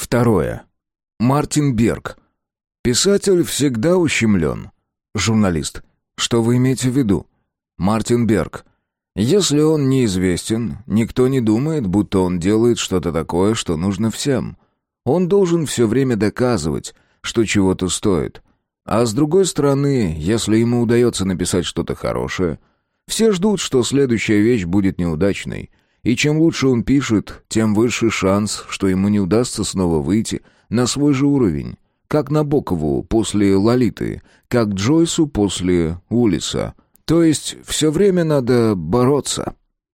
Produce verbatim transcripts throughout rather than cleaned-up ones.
Второе. Мартин Берг. Писатель всегда ущемлен. Журналист. Что вы имеете в виду? Мартин Берг. Если он неизвестен, никто не думает, будто он делает что-то такое, что нужно всем. Он должен все время доказывать, что чего-то стоит. А с другой стороны, если ему удается написать что-то хорошее, все ждут, что следующая вещь будет неудачной. И чем лучше он пишет, тем выше шанс, что ему не удастся снова выйти на свой же уровень. Как Набокову после «Лолиты», как Джойсу после «Улиса». То есть все время надо бороться.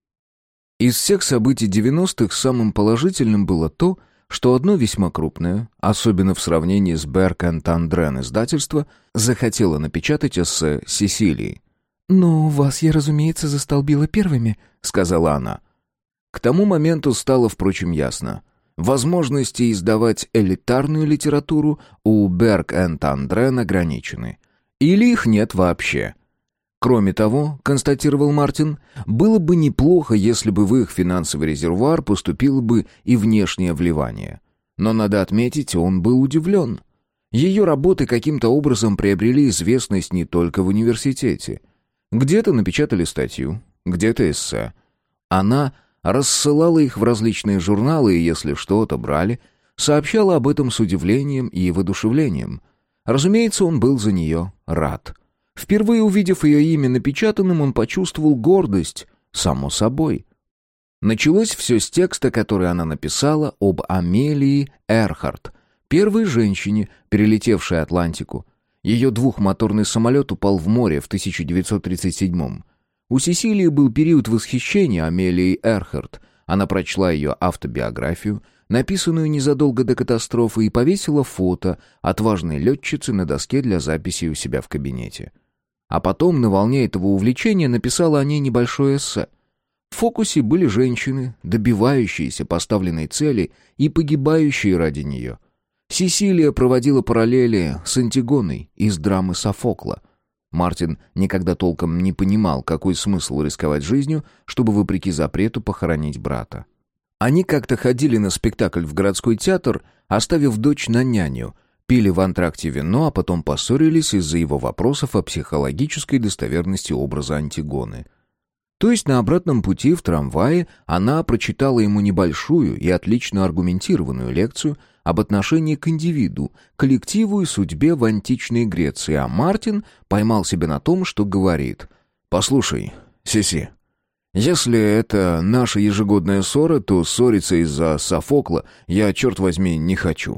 Из всех событий девяностых самым положительным было то, что одно весьма крупное, особенно в сравнении с Берг энд Андрен издательство, захотело напечатать эссе Сесилии. «Но вас я, разумеется, застолбила первыми», — сказала она. К тому моменту стало, впрочем, ясно. Возможности издавать элитарную литературу у Берг энд Андрен ограничены. Или их нет вообще. Кроме того, констатировал Мартин, было бы неплохо, если бы в их финансовый резервуар поступило бы и внешнее вливание. Но надо отметить, он был удивлен. Ее работы каким-то образом приобрели известность не только в университете. Где-то напечатали статью, где-то эссе. Она рассылала их в различные журналы и, если что-то брали, сообщала об этом с удивлением и воодушевлением. Разумеется, он был за нее рад. Впервые увидев ее имя напечатанным, он почувствовал гордость, само собой. Началось все с текста, который она написала об Амелии Эрхарт, первой женщине, перелетевшей Атлантику. Ее двухмоторный самолет упал в море в тысяча девятьсот тридцать седьмом. У Сесилии был период восхищения Амелией Эрхарт. Она прочла ее автобиографию, написанную незадолго до катастрофы, и повесила фото отважной летчицы на доске для записи у себя в кабинете. А потом, на волне этого увлечения, написала о ней небольшое эссе. В фокусе были женщины, добивающиеся поставленной цели и погибающие ради нее. Сесилия проводила параллели с Антигоной из драмы Софокла. Мартин никогда толком не понимал, какой смысл рисковать жизнью, чтобы, вопреки запрету, похоронить брата. Они как-то ходили на спектакль в городской театр, оставив дочь на няню, пили в антракте вино, а потом поссорились из-за его вопросов о психологической достоверности образа Антигоны. То есть на обратном пути в трамвае она прочитала ему небольшую и отлично аргументированную лекцию об отношении к индивиду, коллективу и судьбе в античной Греции, а Мартин поймал себя на том, что говорит: «Послушай, Сеси, если это наша ежегодная ссора, то ссориться из-за Софокла я, черт возьми, не хочу».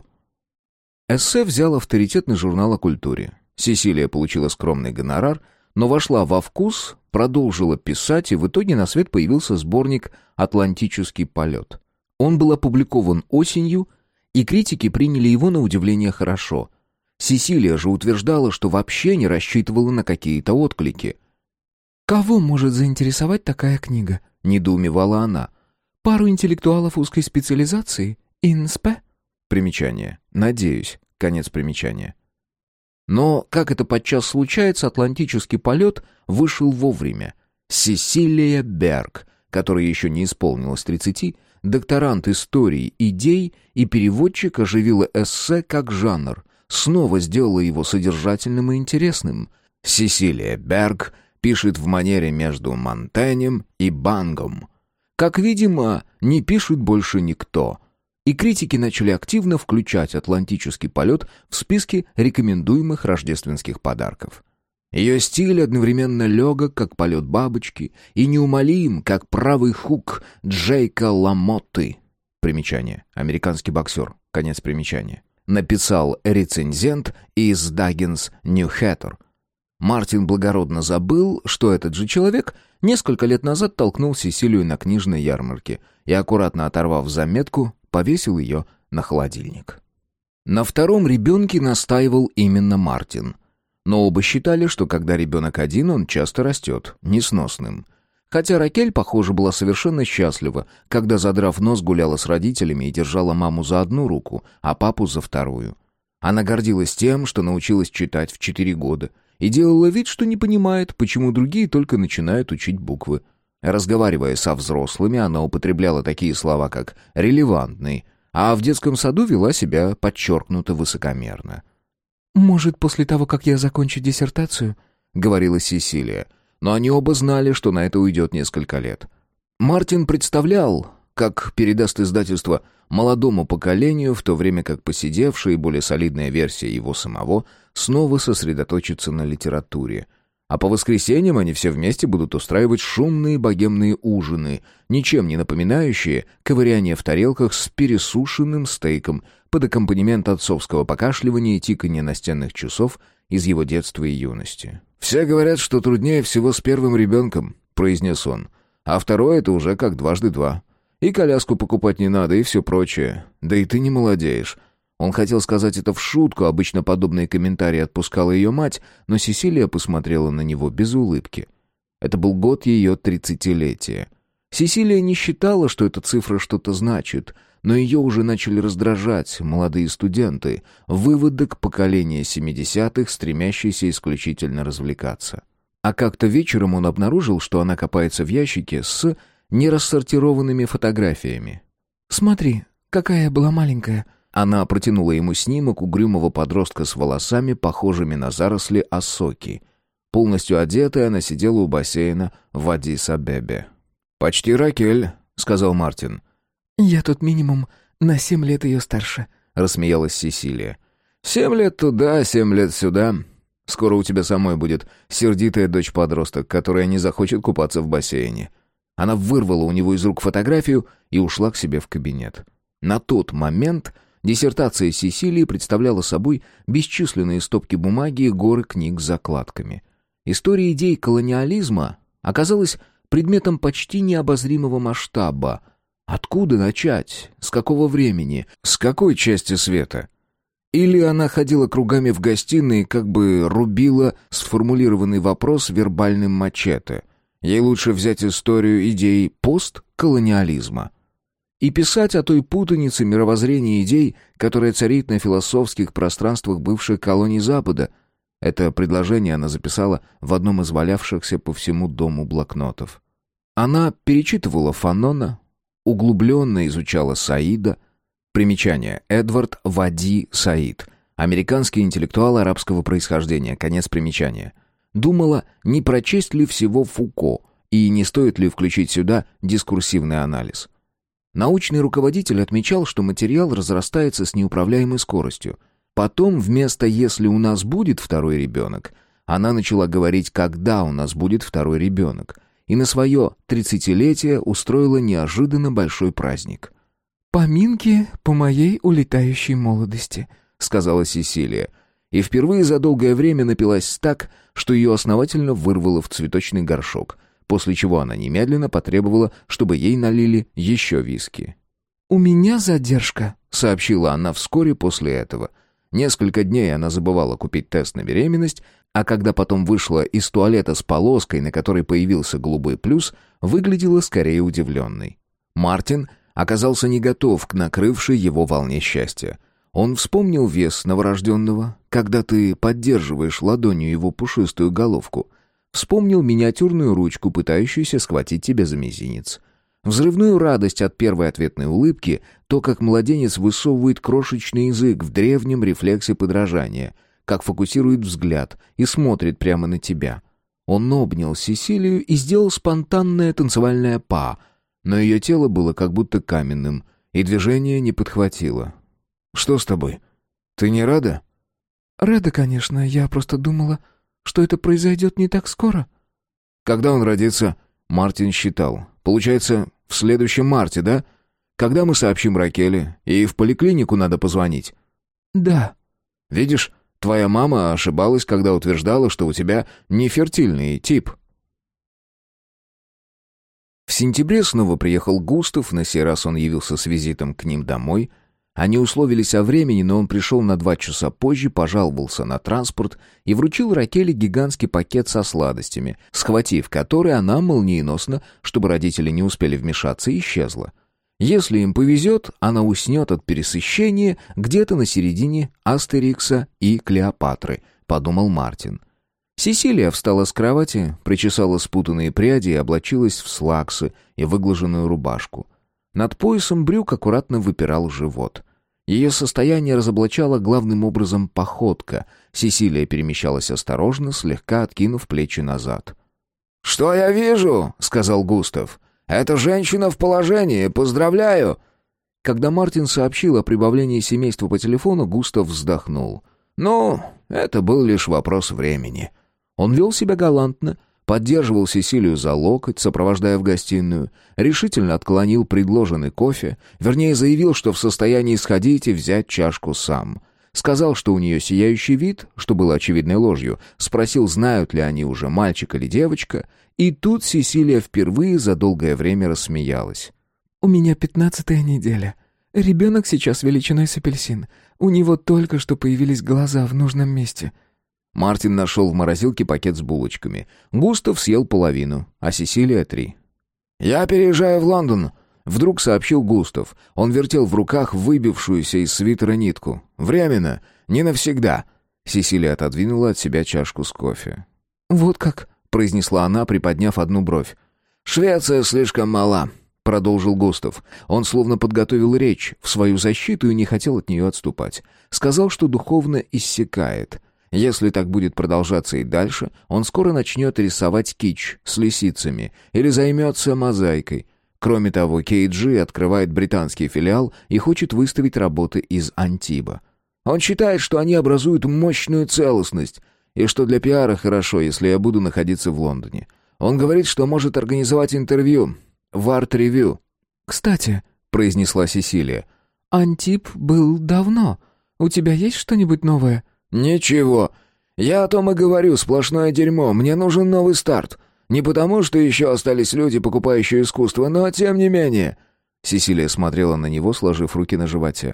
Эссе взял авторитетный журнал о культуре. Сесилия получила скромный гонорар, но вошла во вкус, продолжила писать, и в итоге на свет появился сборник «Атлантический полет». Он был опубликован осенью, и критики приняли его на удивление хорошо. Сесилия же утверждала, что вообще не рассчитывала на какие-то отклики. «Кого может заинтересовать такая книга?» — недоумевала она. «Пару интеллектуалов узкой специализации? Инспе?» Примечание. Надеюсь. Конец примечания. Но, как это подчас случается, «Атлантический полет» вышел вовремя. Сесилия Берг, которой еще не исполнилось тридцати, докторант истории идей и переводчик, оживила эссе как жанр, снова сделала его содержательным и интересным. Сесилия Берг пишет в манере между Монтенем и Бангом. Как видимо, не пишет больше никто. И критики начали активно включать «Атлантический полет» в списки рекомендуемых рождественских подарков. Ее стиль одновременно легок, как полет бабочки, и неумолим, как правый хук Джейка Ламотты. Примечание. Американский боксер. Конец примечания. Написал рецензент из Dagens Nyheter. Мартин благородно забыл, что этот же человек несколько лет назад толкнул Сесилию на книжной ярмарке и, аккуратно оторвав заметку, повесил ее на холодильник. На втором ребенке настаивал именно Мартин. Но оба считали, что когда ребенок один, он часто растет несносным. Хотя Ракель, похоже, была совершенно счастлива, когда, задрав нос, гуляла с родителями и держала маму за одну руку, а папу за вторую. Она гордилась тем, что научилась читать в четыре года, и делала вид, что не понимает, почему другие только начинают учить буквы. Разговаривая со взрослыми, она употребляла такие слова, как «релевантный», а в детском саду вела себя подчеркнуто высокомерно. «Может, после того, как я закончу диссертацию?» — говорила Сесилия. Но они оба знали, что на это уйдет несколько лет. Мартин представлял, как передаст издательство молодому поколению, в то время как поседевшая и более солидная версия его самого снова сосредоточится на литературе. А по воскресеньям они все вместе будут устраивать шумные богемные ужины, ничем не напоминающие ковыряние в тарелках с пересушенным стейком под аккомпанемент отцовского покашливания и тиканья настенных часов из его детства и юности. «Все говорят, что труднее всего с первым ребенком», — произнес он. «А второе — это уже как дважды два. И коляску покупать не надо, и все прочее. Да и ты не молодеешь». Он хотел сказать это в шутку, обычно подобные комментарии отпускала ее мать, но Сесилия посмотрела на него без улыбки. Это был год ее тридцатилетия. Сесилия не считала, что эта цифра что-то значит, но ее уже начали раздражать молодые студенты, выводок поколения семидесятых, стремящийся исключительно развлекаться. А как-то вечером он обнаружил, что она копается в ящике с нерассортированными фотографиями. «Смотри, какая я была маленькая». Она протянула ему снимок угрюмого подростка с волосами, похожими на заросли осоки. Полностью одетая, она сидела у бассейна в Аддис-Абебе. «Почти Ракель», — сказал Мартин. «Я тут минимум на семь лет ее старше», — рассмеялась Сесилия. «Семь лет туда, семь лет сюда. Скоро у тебя самой будет сердитая дочь-подросток, которая не захочет купаться в бассейне». Она вырвала у него из рук фотографию и ушла к себе в кабинет. На тот момент диссертация Сесилии представляла собой бесчисленные стопки бумаги и горы книг с закладками. История идей колониализма оказалась предметом почти необозримого масштаба. Откуда начать? С какого времени? С какой части света? Или она ходила кругами в гостиной и как бы рубила сформулированный вопрос вербальным мачете. Ей лучше взять историю идей постколониализма и писать о той путанице мировоззрения идей, которая царит на философских пространствах бывших колоний Запада. Это предложение она записала в одном из валявшихся по всему дому блокнотов. Она перечитывала Фанона, углубленно изучала Саида. Примечание. Эдвард Вади Саид. Американский интеллектуал арабского происхождения. Конец примечания. Думала, не прочесть ли всего Фуко и не стоит ли включить сюда дискурсивный анализ. Научный руководитель отмечал, что материал разрастается с неуправляемой скоростью. Потом вместо «если у нас будет второй ребенок», она начала говорить «когда у нас будет второй ребенок», и на свое тридцатилетие устроила неожиданно большой праздник. «Поминки по моей улетающей молодости», — сказала Сесилия, и впервые за долгое время напилась так, что ее основательно вырвало в цветочный горшок, после чего она немедленно потребовала, чтобы ей налили еще виски. «У меня задержка», — сообщила она вскоре после этого. Несколько дней она забывала купить тест на беременность, а когда потом вышла из туалета с полоской, на которой появился голубой плюс, выглядела скорее удивленной. Мартин оказался не готов к накрывшей его волне счастья. Он вспомнил вес новорожденного, когда ты поддерживаешь ладонью его пушистую головку. Вспомнил миниатюрную ручку, пытающуюся схватить тебя за мизинец. Взрывную радость от первой ответной улыбки, то, как младенец высовывает крошечный язык в древнем рефлексе подражания, как фокусирует взгляд и смотрит прямо на тебя. Он обнял Сесилию и сделал спонтанное танцевальное па, но ее тело было как будто каменным, и движение не подхватило. «Что с тобой? Ты не рада?» «Рада, конечно. Я просто думала, что это произойдет не так скоро». «Когда он родится?» Мартин считал. «Получается, в следующем марте, да? Когда мы сообщим Ракеле? И в поликлинику надо позвонить?» «Да». «Видишь, твоя мама ошибалась, когда утверждала, что у тебя нефертильный тип». В сентябре снова приехал Густав, на сей раз он явился с визитом к ним домой. Они условились о времени, но он пришел на два часа позже, пожаловался на транспорт и вручил Ракеле гигантский пакет со сладостями, схватив который, она молниеносно, чтобы родители не успели вмешаться, исчезла. Если им повезет, она уснет от пересыщения где-то на середине Астерикса и Клеопатры, подумал Мартин. Сесилия встала с кровати, причесала спутанные пряди и облачилась в слаксы и выглаженную рубашку. Над поясом брюк аккуратно выпирал живот. Ее состояние разоблачало главным образом походка. Сесилия перемещалась осторожно, слегка откинув плечи назад. «Что я вижу?» — сказал Густав. «Это женщина в положении, поздравляю!» Когда Мартин сообщил о прибавлении семейства по телефону, Густав вздохнул. «Ну, это был лишь вопрос времени». Он вел себя галантно, поддерживал Сесилию за локоть, сопровождая в гостиную, решительно отклонил предложенный кофе, вернее заявил, что в состоянии сходить и взять чашку сам. Сказал, что у нее сияющий вид, что было очевидной ложью, спросил, знают ли они уже мальчик или девочка, и тут Сесилия впервые за долгое время рассмеялась. «У меня пятнадцатая неделя. Ребенок сейчас величиной с апельсин. У него только что появились глаза в нужном месте». Мартин нашел в морозилке пакет с булочками. Густав съел половину, а Сесилия — три. «Я переезжаю в Лондон», — вдруг сообщил Густав. Он вертел в руках выбившуюся из свитера нитку. «Временно, не навсегда». Сесилия отодвинула от себя чашку с кофе. «Вот как?» — произнесла она, приподняв одну бровь. «Швеция слишком мала», — продолжил Густав. Он словно подготовил речь в свою защиту и не хотел от нее отступать. Сказал, что духовно иссякает. Если так будет продолжаться и дальше, он скоро начнет рисовать кич с лисицами или займется мозаикой. Кроме того, кей джи открывает британский филиал и хочет выставить работы из Антиба. Он считает, что они образуют мощную целостность, и что для пиара хорошо, если я буду находиться в Лондоне. Он говорит, что может организовать интервью в арт-ревью. «Кстати», — произнесла Сесилия, — «Антиб был давно. У тебя есть что-нибудь новое?» «Ничего. Я о том и говорю, сплошное дерьмо. Мне нужен новый старт. Не потому, что еще остались люди, покупающие искусство, но тем не менее...» Сесилия смотрела на него, сложив руки на животе.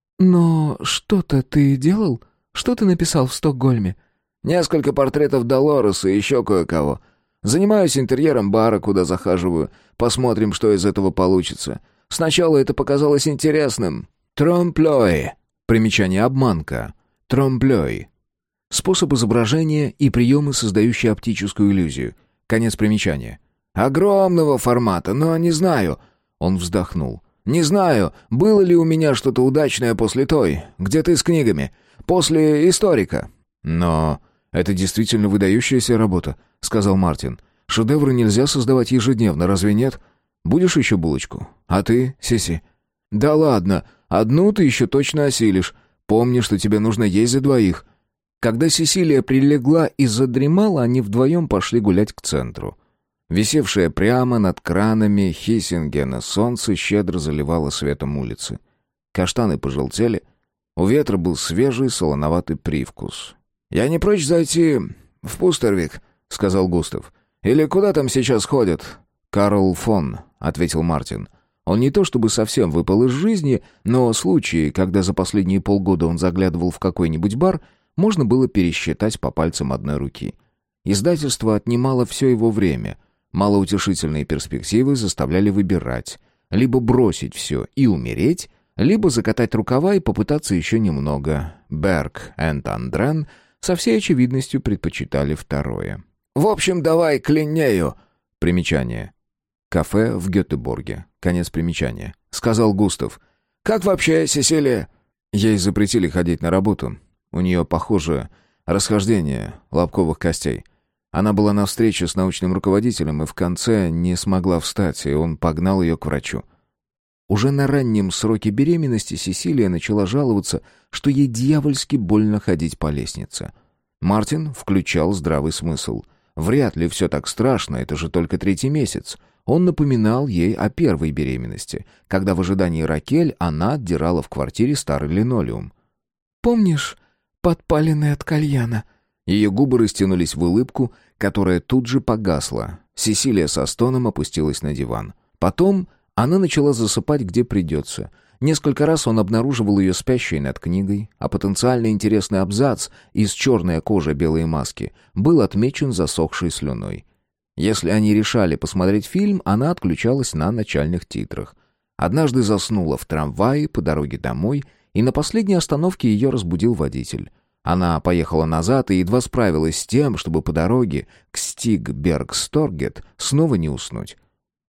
«Но что-то ты делал? Что ты написал в Стокгольме?» «Несколько портретов Долорес и еще кое-кого. Занимаюсь интерьером бара, куда захаживаю. Посмотрим, что из этого получится. Сначала это показалось интересным. Тромплёй. Примечание «обманка». Тромплёй. Способ изображения и приемы, создающие оптическую иллюзию. Конец примечания. Огромного формата, но не знаю. Он вздохнул. Не знаю, было ли у меня что-то удачное после той, где ты с книгами, после историка. Но это действительно выдающаяся работа, сказал Мартин. Шедевры нельзя создавать ежедневно, разве нет? Будешь еще булочку? А ты, Сеси? Да ладно, одну ты еще точно осилишь. Помни, что тебе нужно есть за двоих». Когда Сесилия прилегла и задремала, они вдвоем пошли гулять к центру. Висевшее прямо над кранами Хиссингена солнце щедро заливало светом улицы. Каштаны пожелтели. У ветра был свежий солоноватый привкус. «Я не прочь зайти в Пустервик», — сказал Густав. «Или куда там сейчас ходят?» «Карл фон», — ответил Мартин. Он не то чтобы совсем выпал из жизни, но случаи, когда за последние полгода он заглядывал в какой-нибудь бар, можно было пересчитать по пальцам одной руки. Издательство отнимало все его время. Малоутешительные перспективы заставляли выбирать. Либо бросить все и умереть, либо закатать рукава и попытаться еще немного. Берг энд Андрен со всей очевидностью предпочитали второе. «В общем, давай к Линнею!» Примечание. Кафе в Гетеборге. Конец примечания. Сказал Густав. «Как вообще, Сесилия?» Ей запретили ходить на работу. У нее, похоже, расхождение лобковых костей. Она была на встрече с научным руководителем и в конце не смогла встать, и он погнал ее к врачу. Уже на раннем сроке беременности Сесилия начала жаловаться, что ей дьявольски больно ходить по лестнице. Мартин включал здравый смысл. Вряд ли все так страшно, это же только третий месяц. Он напоминал ей о первой беременности, когда в ожидании Ракель она отдирала в квартире старый линолеум. «Помнишь, подпаленный от кальяна?» Ее губы растянулись в улыбку, которая тут же погасла. Сесилия со стоном опустилась на диван. Потом она начала засыпать, где придется. Несколько раз он обнаруживал ее спящей над книгой, а потенциально интересный абзац из «Черная кожа белой маски» был отмечен засохшей слюной. Если они решали посмотреть фильм, она отключалась на начальных титрах. Однажды заснула в трамвае по дороге домой, и на последней остановке ее разбудил водитель. Она поехала назад и едва справилась с тем, чтобы по дороге к Стигбергсторгет снова не уснуть.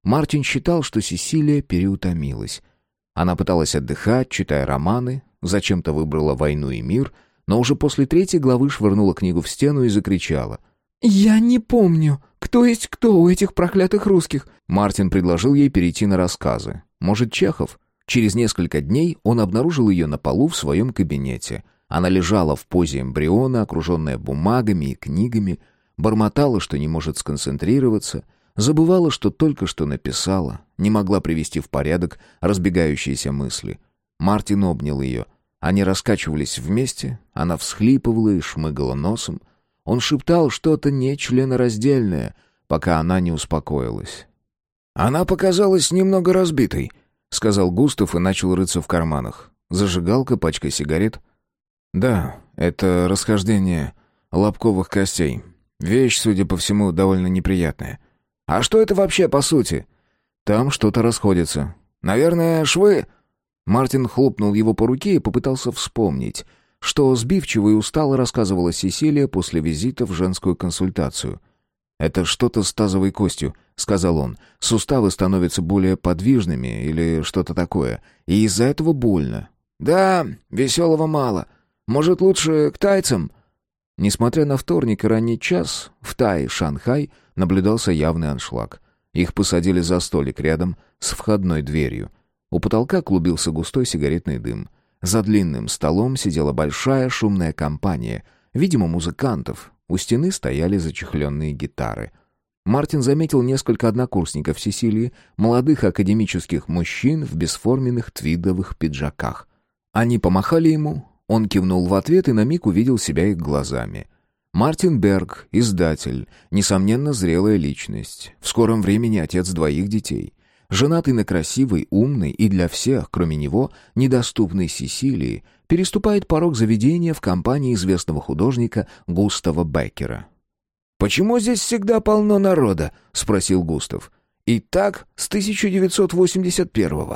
Мартин считал, что Сесилия переутомилась. Она пыталась отдыхать, читая романы, зачем-то выбрала «Войну и мир», но уже после третьей главы швырнула книгу в стену и закричала. «Я не помню, кто есть кто у этих проклятых русских». Мартин предложил ей перейти на рассказы. Может, Чехов? Через несколько дней он обнаружил ее на полу в своем кабинете. Она лежала в позе эмбриона, окруженная бумагами и книгами, бормотала, что не может сконцентрироваться, забывала, что только что написала, не могла привести в порядок разбегающиеся мысли. Мартин обнял ее. Они раскачивались вместе, она всхлипывала и шмыгала носом. Он шептал что-то нечленораздельное, пока она не успокоилась. «Она показалась немного разбитой», — сказал Густав и начал рыться в карманах. Зажигалка, пачка сигарет. «Да, это расхождение лобковых костей. Вещь, судя по всему, довольно неприятная». «А что это вообще по сути?» «Там что-то расходится. Наверное, швы...» Мартин хлопнул его по руке и попытался вспомнить, что сбивчиво и устало рассказывала Сесилия после визита в женскую консультацию. «Это что-то с тазовой костью», — сказал он. «Суставы становятся более подвижными или что-то такое, и из-за этого больно». «Да, веселого мало. Может, лучше к тайцам?» Несмотря на вторник и ранний час, в Тай, Шанхай, наблюдался явный аншлаг. Их посадили за столик рядом с входной дверью. У потолка клубился густой сигаретный дым. За длинным столом сидела большая шумная компания, видимо, музыкантов. У стены стояли зачехленные гитары. Мартин заметил несколько однокурсников Сесилии, молодых академических мужчин в бесформенных твидовых пиджаках. Они помахали ему, он кивнул в ответ и на миг увидел себя их глазами. Мартин Берг, издатель, несомненно, зрелая личность, в скором времени отец двоих детей. Женатый на красивой, умной и для всех, кроме него, недоступной Сесилии, переступает порог заведения в компании известного художника Густава Беккера. «Почему здесь всегда полно народа?» — спросил Густав. «И так с тысяча девятьсот восемьдесят первого».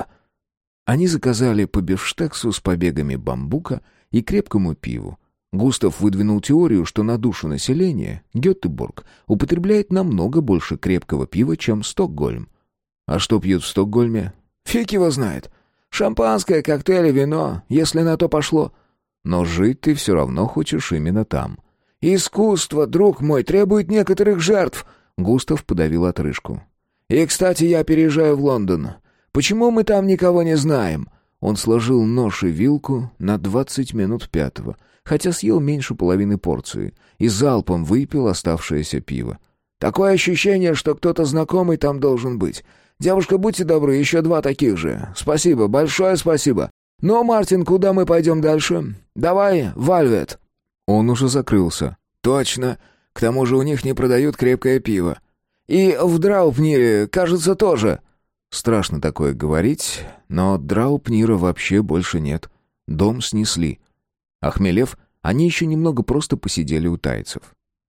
Они заказали по бифштексу с побегами бамбука и крепкому пиву. Густав выдвинул теорию, что на душу населения Гетеборг употребляет намного больше крепкого пива, чем Стокгольм. А что пьют в Стокгольме? Фиг его знает. Шампанское, коктейли, вино, если на то пошло. Но жить ты все равно хочешь именно там. «Искусство, друг мой, требует некоторых жертв», — Густав подавил отрыжку. «И, кстати, я переезжаю в Лондон. Почему мы там никого не знаем?» Он сложил нож и вилку на двадцать минут пятого, хотя съел меньше половины порции, и залпом выпил оставшееся пиво. «Такое ощущение, что кто-то знакомый там должен быть. Девушка, будьте добры, еще два таких же. Спасибо, большое спасибо. Ну, Мартин, куда мы пойдем дальше? Давай, Вальвет». Он уже закрылся. «Точно. К тому же у них не продают крепкое пиво. И в Драупнире, кажется, тоже». Страшно такое говорить, но Драупнира вообще больше нет. Дом снесли. Охмелев, они еще немного просто посидели у тайцев.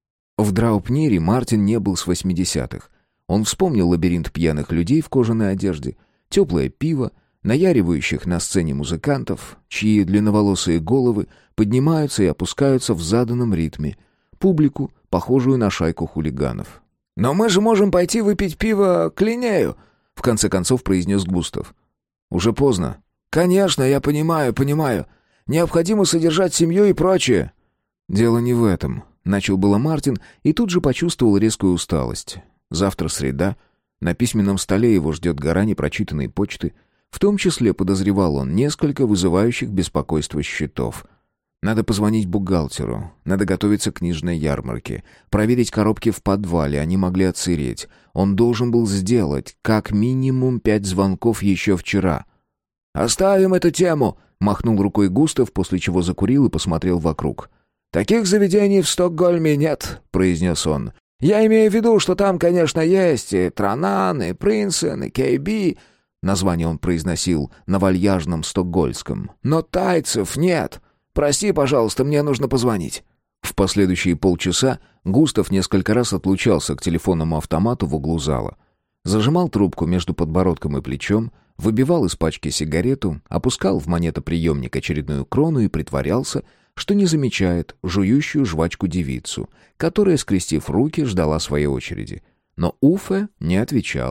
В Драупнире Мартин не был с восьмидесятых. Он вспомнил лабиринт пьяных людей в кожаной одежде, теплое пиво, наяривающих на сцене музыкантов, чьи длинноволосые головы поднимаются и опускаются в заданном ритме, публику, похожую на шайку хулиганов. «Но мы же можем пойти выпить пиво к Линнею», — в конце концов произнес Густав. «Уже поздно». «Конечно, я понимаю, понимаю. Необходимо содержать семью и прочее». «Дело не в этом», — начал было Мартин и тут же почувствовал резкую усталость. Завтра среда, на письменном столе его ждет гора непрочитанной почты, в том числе, подозревал он, несколько вызывающих беспокойство счетов. Надо позвонить бухгалтеру, надо готовиться к книжной ярмарке, проверить коробки в подвале, они могли отсыреть. Он должен был сделать как минимум пять звонков еще вчера. «Оставим эту тему», — махнул рукой Густав, после чего закурил и посмотрел вокруг. «Таких заведений в Стокгольме нет», — произнес он. «Я имею в виду, что там, конечно, есть и Транан, и Принсен, и Кейби». Название он произносил на вальяжном стокгольском. «Но тайцев нет. Прости, пожалуйста, мне нужно позвонить». В последующие полчаса Густав несколько раз отлучался к телефонному автомату в углу зала. Зажимал трубку между подбородком и плечом, выбивал из пачки сигарету, опускал в монетоприемник очередную крону и притворялся, что не замечает жующую жвачку девицу, которая, скрестив руки, ждала своей очереди. Но Уфе не отвечал,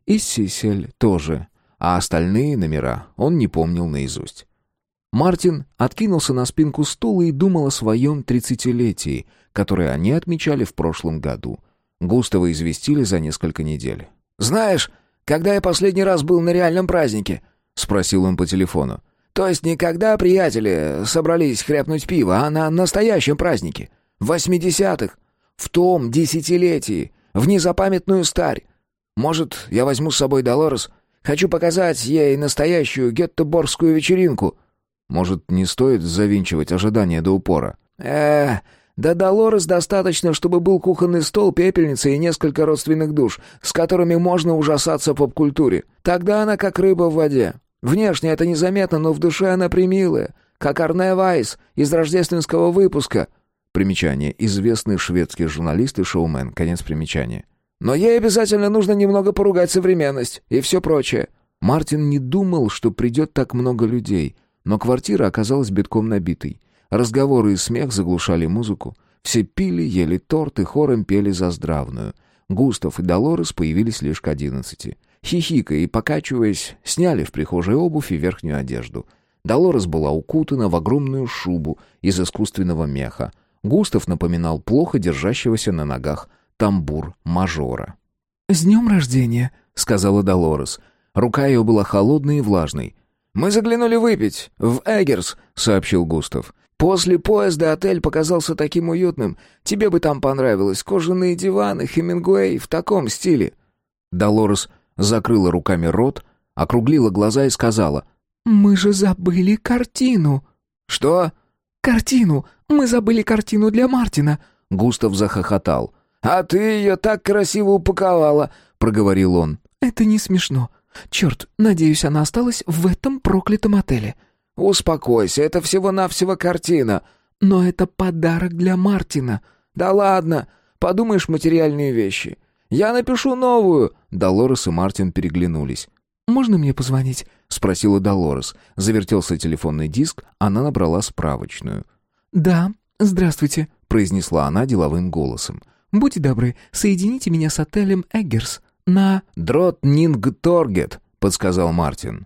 И Сисель тоже, а остальные номера он не помнил наизусть. Мартин откинулся на спинку стула и думал о своем тридцатилетии, которое они отмечали в прошлом году. Густава известили за несколько недель. «Знаешь, когда я последний раз был на реальном празднике?» — спросил он по телефону. «То есть не когда приятели собрались хряпнуть пиво, а на настоящем празднике. В восьмидесятых. В том десятилетии. В незапамятную старь. Может, я возьму с собой Долорес? Хочу показать ей настоящую гетеборгскую вечеринку». «Может, не стоит завинчивать ожидания до упора?» «Э-э...» Да Долорес достаточно, чтобы был кухонный стол, пепельница и несколько родственных душ, с которыми можно ужасаться поп-культуре. Тогда она как рыба в воде. Внешне это незаметно, но в душе она примилая, как Арне Вайс из рождественского выпуска. Примечание. Известный шведский журналист и шоумен. Конец примечания. Но ей обязательно нужно немного поругать современность и все прочее. Мартин не думал, что придет так много людей, но квартира оказалась битком набитой. Разговоры и смех заглушали музыку. Все пили, ели торт и хором пели заздравную. Густав и Долорес появились лишь к одиннадцати. Хихикая и покачиваясь, сняли в прихожей обувь и верхнюю одежду. Долорес была укутана в огромную шубу из искусственного меха. Густав напоминал плохо держащегося на ногах тамбур-мажора. «С днем рождения», — сказала Долорес. Рука ее была холодной и влажной. «Мы заглянули выпить в Эггерс», — сообщил Густав. «После поезда отель показался таким уютным. Тебе бы там понравилось. Кожаные диваны, Хемингуэй в таком стиле». Долорес закрыла руками рот, округлила глаза и сказала: «Мы же забыли картину». «Что?» «Картину. Мы забыли картину для Мартина». Густав захохотал. «А ты ее так красиво упаковала», — проговорил он. «Это не смешно. Черт, надеюсь, она осталась в этом проклятом отеле». «Успокойся, это всего-навсего картина». «Но это подарок для Мартина». «Да ладно, подумаешь, материальные вещи. Я напишу новую». Долорес и Мартин переглянулись. «Можно мне позвонить?» — спросила Долорес. Завертелся телефонный диск, она набрала справочную. «Да, здравствуйте», — произнесла она деловым голосом. «Будьте добры, соедините меня с отелем Эггерс на...» «Дротнингторгет», — подсказал Мартин.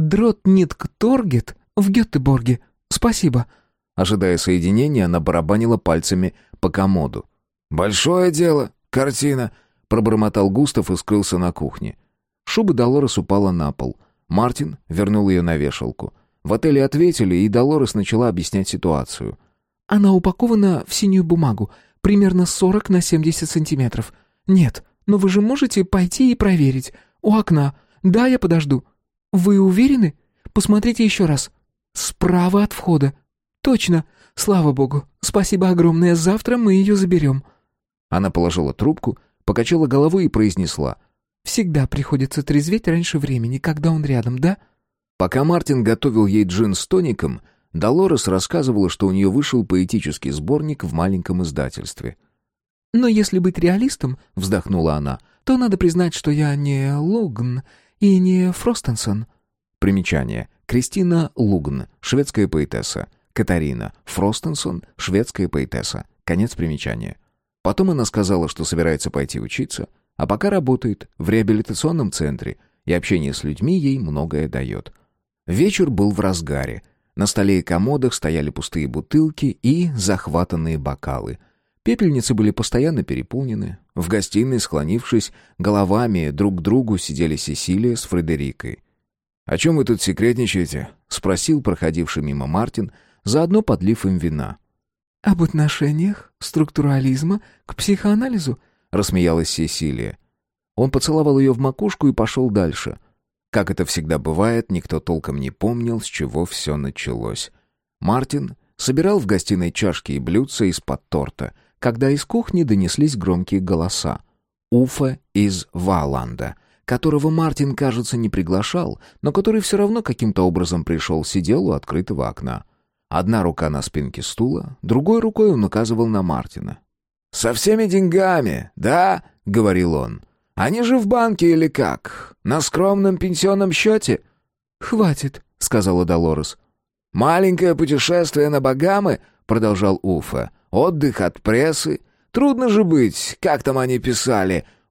«Дротнингторгет в Гетеборге. Спасибо». Ожидая соединения, она барабанила пальцами по комоду. «Большое дело, картина», — пробормотал Густав и скрылся на кухне. Шуба Долорес упала на пол. Мартин вернул ее на вешалку. В отеле ответили, и Долорес начала объяснять ситуацию. «Она упакована в синюю бумагу, примерно сорок на семьдесят сантиметров. Нет, но вы же можете пойти и проверить. У окна. Да, я подожду. Вы уверены? Посмотрите еще раз. Справа от входа. Точно. Слава богу. Спасибо огромное. Завтра мы ее заберем». Она положила трубку, покачала головой и произнесла: «Всегда приходится трезветь раньше времени, когда он рядом, да?» Пока Мартин готовил ей джин с тоником, Долорес рассказывала, что у нее вышел поэтический сборник в маленьком издательстве. «Но если быть реалистом, — вздохнула она, — то надо признать, что я не Лугн и не Фростенсон». Примечание. Кристина Лугн, шведская поэтесса. Катарина Фростенсон, шведская поэтесса. Конец примечания. Потом она сказала, что собирается пойти учиться, а пока работает в реабилитационном центре, и общение с людьми ей многое дает. Вечер был в разгаре. На столе и комодах стояли пустые бутылки и захватанные бокалы. Пепельницы были постоянно переполнены. В гостиной, склонившись головами друг к другу, сидели Сесилия с Фредерикой. «О чем вы тут секретничаете?» — спросил проходивший мимо Мартин, заодно подлив им вина. «Об отношениях структурализма к психоанализу», — рассмеялась Сесилия. Он поцеловал ее в макушку и пошел дальше. Как это всегда бывает, никто толком не помнил, с чего все началось. Мартин собирал в гостиной чашки и блюдца из-под торта, когда из кухни донеслись громкие голоса. Уфе из Вааланда, которого Мартин, кажется, не приглашал, но который все равно каким-то образом пришел, сидел у открытого окна. Одна рука на спинке стула, другой рукой он указывал на Мартина. «Со всеми деньгами, да?» — говорил он. «Они же в банке или как? На скромном пенсионном счете?» «Хватит», — сказала Долорес. «Маленькое путешествие на Багамы», — продолжал Уфе. «Отдых от прессы. Трудно же быть, как там они писали».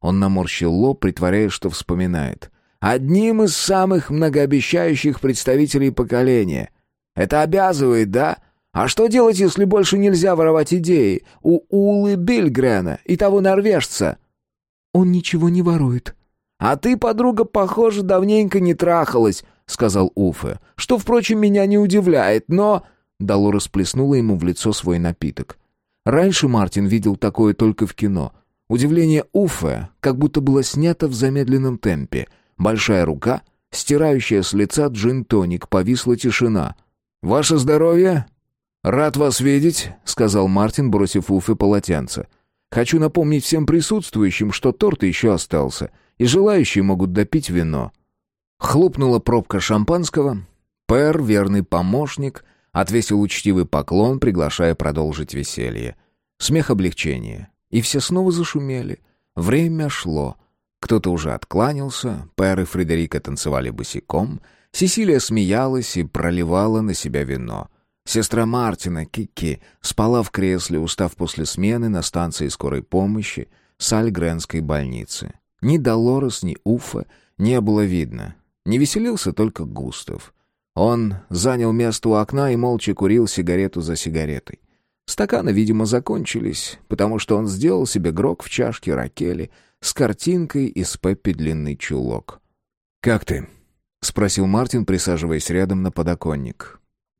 Он наморщил лоб, притворяясь, что вспоминает. «Одним из самых многообещающих представителей поколения. Это обязывает, да? А что делать, если больше нельзя воровать идеи у Улы Бильгрена и того норвежца?» «Он ничего не ворует». «А ты, подруга, похоже, давненько не трахалась», — сказал Уфе. «Что, впрочем, меня не удивляет, но...» Долорес плеснула ему в лицо свой напиток. Раньше Мартин видел такое только в кино. Удивление Уфе как будто было снято в замедленном темпе. Большая рука, стирающая с лица джин-тоник, повисла тишина. «Ваше здоровье?» «Рад вас видеть», — сказал Мартин, бросив Уфе полотенце. «Хочу напомнить всем присутствующим, что торт еще остался, и желающие могут допить вино». Хлопнула пробка шампанского. Пэр, верный помощник, отвесил учтивый поклон, приглашая продолжить веселье. Смех облегчения. И все снова зашумели. Время шло. Кто-то уже откланялся, Пэр и Фредерика танцевали босиком, Сесилия смеялась и проливала на себя вино. Сестра Мартина, Кики, спала в кресле, устав после смены на станции скорой помощи Сальгренской больницы. Ни Долорес, ни Уфе не было видно. Не веселился только Густав. Он занял место у окна и молча курил сигарету за сигаретой. Стаканы, видимо, закончились, потому что он сделал себе грог в чашке Ракели с картинкой из Пеппи длинный чулок. «Как ты?» — спросил Мартин, присаживаясь рядом на подоконник.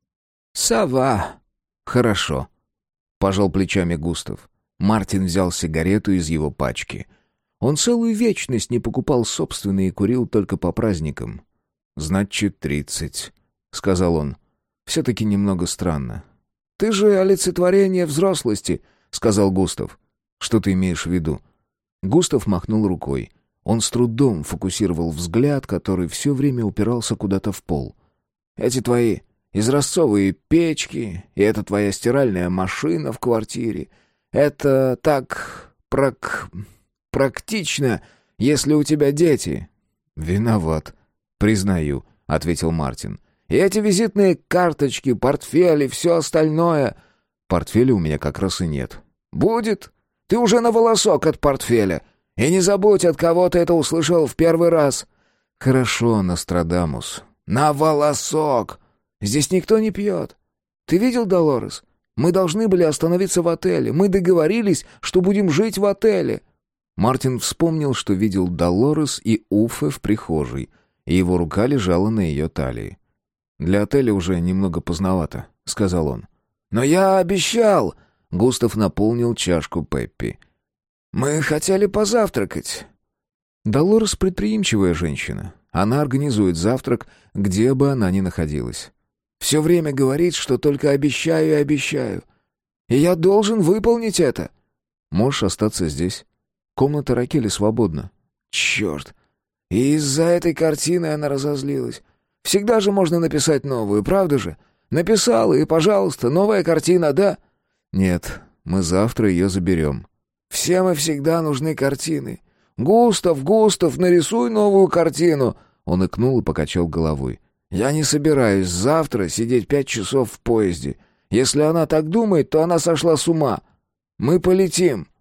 «Сова». «Хорошо», — пожал плечами Густав. Мартин взял сигарету из его пачки. Он целую вечность не покупал собственные и курил только по праздникам. «Значит, тридцать», — сказал он. «Все-таки немного странно». «Ты же олицетворение взрослости», — сказал Густав. «Что ты имеешь в виду?» Густав махнул рукой. Он с трудом фокусировал взгляд, который все время упирался куда-то в пол. «Эти твои изразцовые печки, и эта твоя стиральная машина в квартире — это так прак... практично, если у тебя дети». «Виноват, признаю», — ответил Мартин. «И эти визитные карточки, портфели, все остальное...» «Портфеля у меня как раз и нет». «Будет. Ты уже на волосок от портфеля. И не забудь, от кого ты это услышал в первый раз». «Хорошо, Нострадамус». «На волосок. Здесь никто не пьет. Ты видел, Долорес? Мы должны были остановиться в отеле. Мы договорились, что будем жить в отеле». Мартин вспомнил, что видел Долорес и Уфе в прихожей, и его рука лежала на ее талии. «Для отеля уже немного поздновато», — сказал он. «Но я обещал!» — Густав наполнил чашку Пеппи. «Мы хотели позавтракать». Долорес предприимчивая женщина. Она организует завтрак, где бы она ни находилась. «Все время говорит, что только обещаю и обещаю. И я должен выполнить это». «Можешь остаться здесь. Комната Ракели свободна». «Черт! И из-за этой картины она разозлилась. Всегда же можно написать новую, правда же? Написал, и, пожалуйста, новая картина, да?» «Нет, мы завтра ее заберем». «Всем и всегда нужны картины. Густав, Густав, нарисуй новую картину!» Он икнул и покачал головой. «Я не собираюсь завтра сидеть пять часов в поезде. Если она так думает, то она сошла с ума. Мы полетим».